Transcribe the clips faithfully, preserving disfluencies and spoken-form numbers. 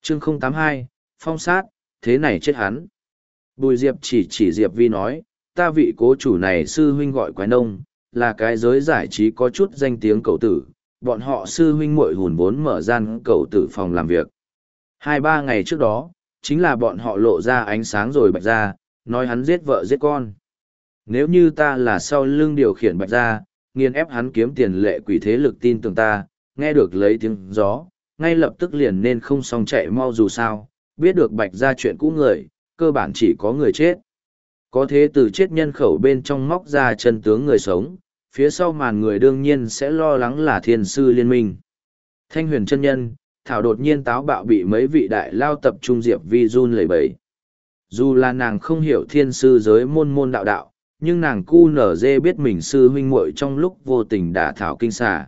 chương không tám hai, phong sát, thế này chết hắn. Bùi Diệp chỉ chỉ Diệp Vi nói, ta vị cố chủ này sư huynh gọi Quái Nông, là cái giới giải trí có chút danh tiếng cậu tử, bọn họ sư huynh muội hùn vốn mở gian cậu tử phòng làm việc. Hai ba ngày trước đó, chính là bọn họ lộ ra ánh sáng rồi Bạch Gia, nói hắn giết vợ giết con. Nếu như ta là sau lưng điều khiển Bạch Gia, nghiền ép hắn kiếm tiền lệ quỷ thế lực tin tưởng ta, nghe được lấy tiếng gió, ngay lập tức liền nên không xong chạy mau dù sao, biết được Bạch Gia chuyện cũ người, cơ bản chỉ có người chết. Có thế từ chết nhân khẩu bên trong móc ra chân tướng người sống, phía sau màn người đương nhiên sẽ lo lắng là thiên sư liên minh. Thanh huyền chân nhân, Thảo đột nhiên táo bạo bị mấy vị đại lao tập trung Diệp Vi run lẩy bẩy. Dù là nàng không hiểu thiên sư giới môn môn đạo đạo, nhưng nàng cu nở dê biết mình sư huynh muội trong lúc vô tình đả thảo kinh xà.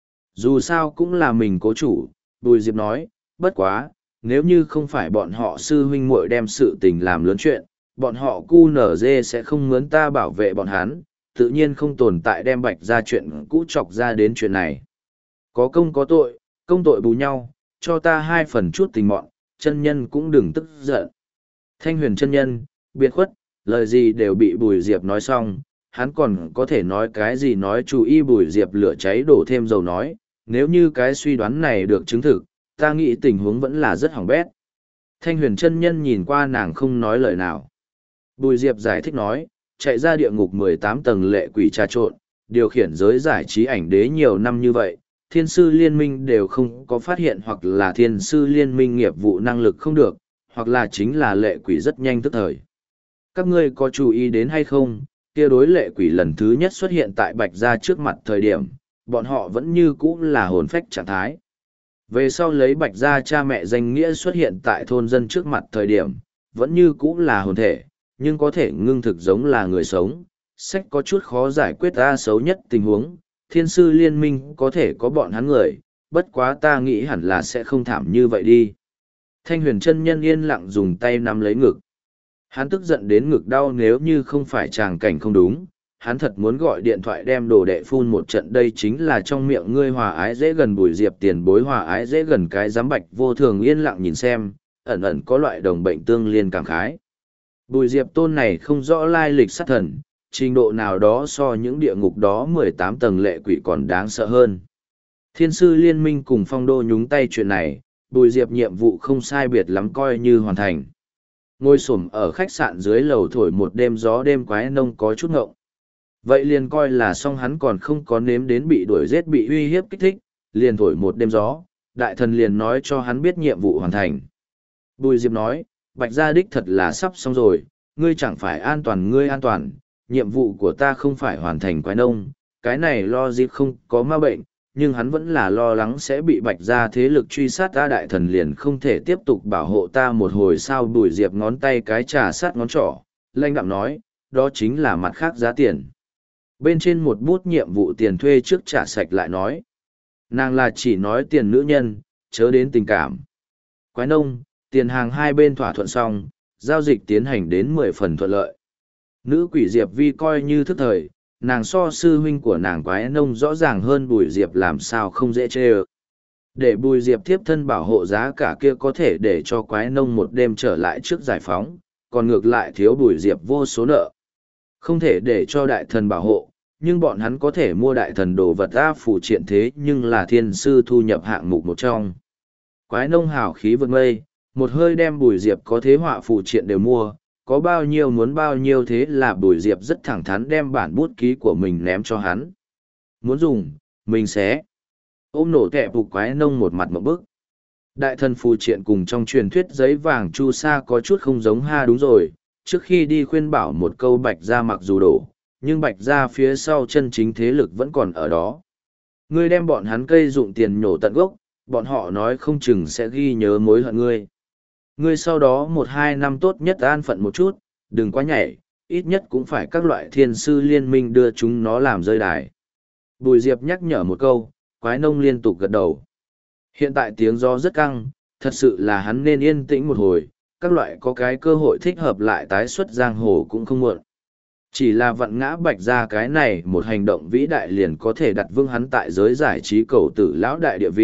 Dù sao cũng là mình cố chủ, Bùi Diệp nói, bất quá, nếu như không phải bọn họ sư huynh muội đem sự tình làm lớn chuyện, bọn họ cu nở dê sẽ không mướn ta bảo vệ bọn hắn, tự nhiên không tồn tại đem Bạch Gia chuyện cũ chọc ra đến chuyện này. Có công có tội, công tội bù nhau, cho ta hai phần chút tình mọn, chân nhân cũng đừng tức giận. Thanh huyền chân nhân, biệt khuất, lời gì đều bị Bùi Diệp nói xong, hắn còn có thể nói cái gì nói chú ý. Bùi Diệp lửa cháy đổ thêm dầu nói, nếu như cái suy đoán này được chứng thực, ta nghĩ tình huống vẫn là rất hỏng bét. Thanh huyền chân nhân nhìn qua nàng không nói lời nào. Bùi Diệp giải thích nói, chạy ra địa ngục mười tám tầng lệ quỷ trà trộn, điều khiển giới giải trí ảnh đế nhiều năm như vậy, thiên sư liên minh đều không có phát hiện hoặc là thiên sư liên minh nghiệp vụ năng lực không được, hoặc là chính là lệ quỷ rất nhanh tức thời. Các ngươi có chú ý đến hay không, kia đối lệ quỷ lần thứ nhất xuất hiện tại Bạch Gia trước mặt thời điểm, bọn họ vẫn như cũ là hồn phách trạng thái. Về sau lấy Bạch Gia cha mẹ danh nghĩa xuất hiện tại thôn dân trước mặt thời điểm, vẫn như cũ là hồn thể, nhưng có thể ngưng thực giống là người sống. Sách có chút khó giải quyết ta xấu nhất tình huống, thiên sư liên minh có thể có bọn hắn người, bất quá ta nghĩ hẳn là sẽ không thảm như vậy đi. Thanh huyền chân nhân yên lặng dùng tay nắm lấy ngực. Hắn tức giận đến ngực đau, nếu như không phải tràng cảnh không đúng, hắn thật muốn gọi điện thoại đem đồ đệ phun một trận. Đây chính là trong miệng ngươi hòa ái dễ gần. Bùi Diệp tiền bối hòa ái dễ gần cái giám Bạch vô thường yên lặng nhìn xem, ẩn ẩn có loại đồng bệnh tương liên cảm khái. Bùi Diệp tôn này không rõ lai lịch sát thần, trình độ nào đó so những địa ngục đó mười tám tầng lệ quỷ còn đáng sợ hơn. Thiên sư liên minh cùng phong đô nhúng tay chuyện này, Bùi Diệp nhiệm vụ không sai biệt lắm coi như hoàn thành. Ngồi xổm ở khách sạn dưới lầu thổi một đêm gió, đêm Quái Nông có chút ngộng. Vậy liền coi là xong, hắn còn không có nếm đến bị đuổi giết bị uy hiếp kích thích, liền thổi một đêm gió, đại thần liền nói cho hắn biết nhiệm vụ hoàn thành. Bùi Diệp nói, Bạch Gia đích thật là sắp xong rồi, ngươi chẳng phải an toàn ngươi an toàn, nhiệm vụ của ta không phải hoàn thành. Quái Nông, cái này lo gì không có ma bệnh, nhưng hắn vẫn là lo lắng sẽ bị Bạch Gia thế lực truy sát ta, đại thần liền không thể tiếp tục bảo hộ ta một hồi sao? Bùi Diệp ngón tay cái trà sát ngón trỏ, lanh đạm nói, đó chính là mặt khác giá tiền. Bên trên một bút nhiệm vụ tiền thuê trước trả sạch lại nói. Nàng là chỉ nói tiền nữ nhân, chớ đến tình cảm. Quái Nông, tiền hàng hai bên thỏa thuận xong, giao dịch tiến hành đến mười phần thuận lợi. Nữ quỷ Diệp Vi coi như thức thời, nàng so sư huynh của nàng Quái Nông rõ ràng hơn Bùi Diệp làm sao không dễ chê ơ. Để Bùi Diệp tiếp thân bảo hộ giá cả kia có thể để cho Quái Nông một đêm trở lại trước giải phóng, còn ngược lại thiếu Bùi Diệp vô số nợ. Không thể để cho đại thần bảo hộ, nhưng bọn hắn có thể mua đại thần đồ vật ra phụ triện thế nhưng là thiên sư thu nhập hạng mục một trong. Quái Nông hào khí vượt mây, một hơi đem Bùi Diệp có thế họa phụ triện đều mua, có bao nhiêu muốn bao nhiêu, thế là Bùi Diệp rất thẳng thắn đem bản bút ký của mình ném cho hắn. Muốn dùng, mình sẽ ôm nổ kẹ phục. Quái Nông một mặt mộng bức. Đại thần phù triện cùng trong truyền thuyết giấy vàng chu sa có chút không giống ha. Đúng rồi, trước khi đi khuyên bảo một câu Bạch Gia mặc dù đổ, nhưng Bạch Gia phía sau chân chính thế lực vẫn còn ở đó. Ngươi đem bọn hắn cây dụng tiền nhổ tận gốc, bọn họ nói không chừng sẽ ghi nhớ mối hận ngươi. Ngươi sau đó một hai năm tốt nhất an phận một chút, đừng quá nhảy, ít nhất cũng phải các loại thiên sư liên minh đưa chúng nó làm rơi đài. Bùi Diệp nhắc nhở một câu, Quái Nông liên tục gật đầu. Hiện tại tiếng gió rất căng, thật sự là hắn nên yên tĩnh một hồi, các loại có cái cơ hội thích hợp lại tái xuất giang hồ cũng không muộn. Chỉ là vặn ngã Bạch Gia cái này một hành động vĩ đại liền có thể đặt vương hắn tại giới giải trí cầu tử lão đại địa vị,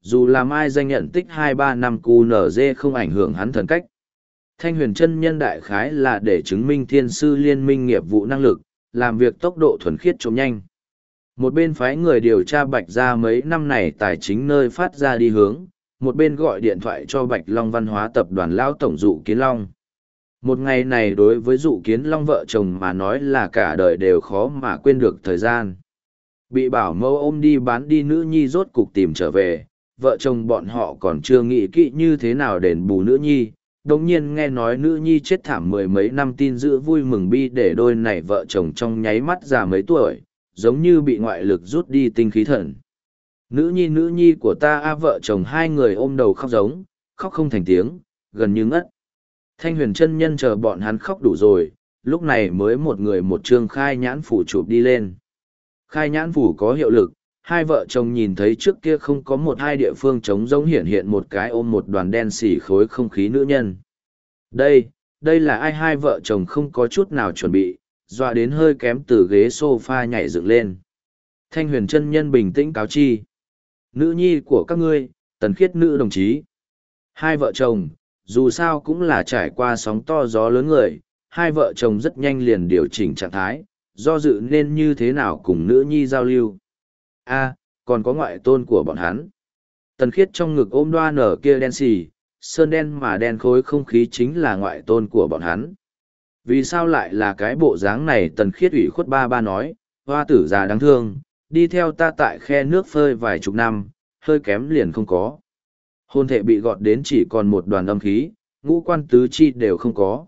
dù làm ai danh nhận tích hai ba năm cu nở dê không ảnh hưởng hắn thần cách. Thanh huyền chân nhân đại khái là để chứng minh thiên sư liên minh nghiệp vụ năng lực, làm việc tốc độ thuần khiết trộm nhanh. Một bên phái người điều tra Bạch Gia mấy năm này tài chính nơi phát ra đi hướng, một bên gọi điện thoại cho Bạch Long Văn hóa tập đoàn lão tổng Dụ Kiến Long. Một ngày này đối với Dụ Kiến Long vợ chồng mà nói là cả đời đều khó mà quên được thời gian. Bị bảo mẫu ôm đi bán đi nữ nhi rốt cục tìm trở về, vợ chồng bọn họ còn chưa nghĩ kỹ như thế nào đền bù nữ nhi. Đồng nhiên nghe nói nữ nhi chết thảm mười mấy năm tin dữ vui mừng bi để đôi này vợ chồng trong nháy mắt già mấy tuổi, giống như bị ngoại lực rút đi tinh khí thần. Nữ nhi nữ nhi của ta a vợ chồng hai người ôm đầu khóc giống, khóc không thành tiếng, gần như ngất. Thanh huyền chân nhân chờ bọn hắn khóc đủ rồi, lúc này mới một người một chương khai nhãn phủ chụp đi lên. Khai nhãn phủ có hiệu lực, hai vợ chồng nhìn thấy trước kia không có một hai địa phương trống rỗng hiện hiện một cái ôm một đoàn đen xỉ khối không khí nữ nhân. Đây, đây là ai hai vợ chồng không có chút nào chuẩn bị, dọa đến hơi kém từ ghế sofa nhảy dựng lên. Thanh huyền chân nhân bình tĩnh cáo chi. Nữ nhi của các ngươi, tần khiết nữ đồng chí. Hai vợ chồng, dù sao cũng là trải qua sóng to gió lớn người, hai vợ chồng rất nhanh liền điều chỉnh trạng thái, do dự nên như thế nào cùng nữ nhi giao lưu. A, còn có ngoại tôn của bọn hắn. Tần khiết trong ngực ôm đoa nở kia đen xì, sơn đen mà đen khối không khí chính là ngoại tôn của bọn hắn. Vì sao lại là cái bộ dáng này? Tần khiết ủy khuất ba ba nói, hoa tử già đáng thương, đi theo ta tại khe nước phơi vài chục năm, hơi kém liền không có. Hôn thể bị gọt đến chỉ còn một đoàn âm khí, ngũ quan tứ chi đều không có.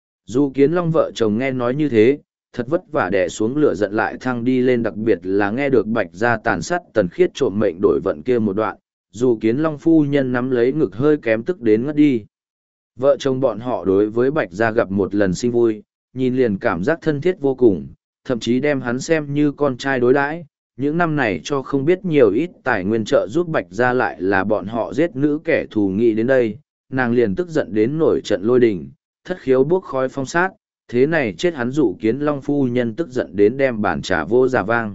Dù Kiến Long vợ chồng nghe nói như thế, thật vất vả đè xuống lửa giận lại thăng đi lên, đặc biệt là nghe được Bạch Gia tàn sát Tần khiết trộm mệnh đổi vận kia một đoạn, dù Kiến Long phu nhân nắm lấy ngực hơi kém tức đến ngất đi. Vợ chồng bọn họ đối với Bạch Gia gặp một lần sinh vui, nhìn liền cảm giác thân thiết vô cùng, thậm chí đem hắn xem như con trai đối đãi. Những năm này cho không biết nhiều ít tài nguyên trợ giúp Bạch Gia lại là bọn họ giết nữ kẻ thù nghĩ đến đây, nàng liền tức giận đến nổi trận lôi đình, thất khiếu buốc khói phong sát, thế này chết hắn Dụ Kiến Long phu nhân tức giận đến đem bàn trà vô giả vang.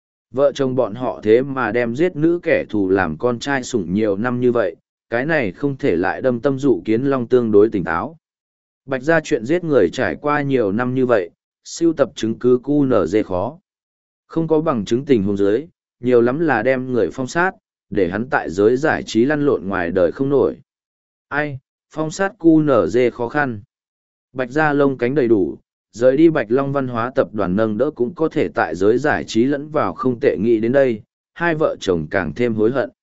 Vợ chồng bọn họ thế mà đem giết nữ kẻ thù làm con trai sủng nhiều năm như vậy, cái này không thể lại đâm tâm Dụ Kiến Long tương đối tỉnh táo. Bạch Gia chuyện giết người trải qua nhiều năm như vậy, sưu tập chứng cứ cu nở dê khó. Không có bằng chứng tình huống dưới, nhiều lắm là đem người phong sát, để hắn tại giới giải trí lăn lộn ngoài đời không nổi. Ai, phong sát cu nở dê khó khăn. Bạch Gia lông cánh đầy đủ, rời đi Bạch Long văn hóa tập đoàn nâng đỡ cũng có thể tại giới giải trí lẫn vào không tệ nghĩ đến đây, hai vợ chồng càng thêm hối hận.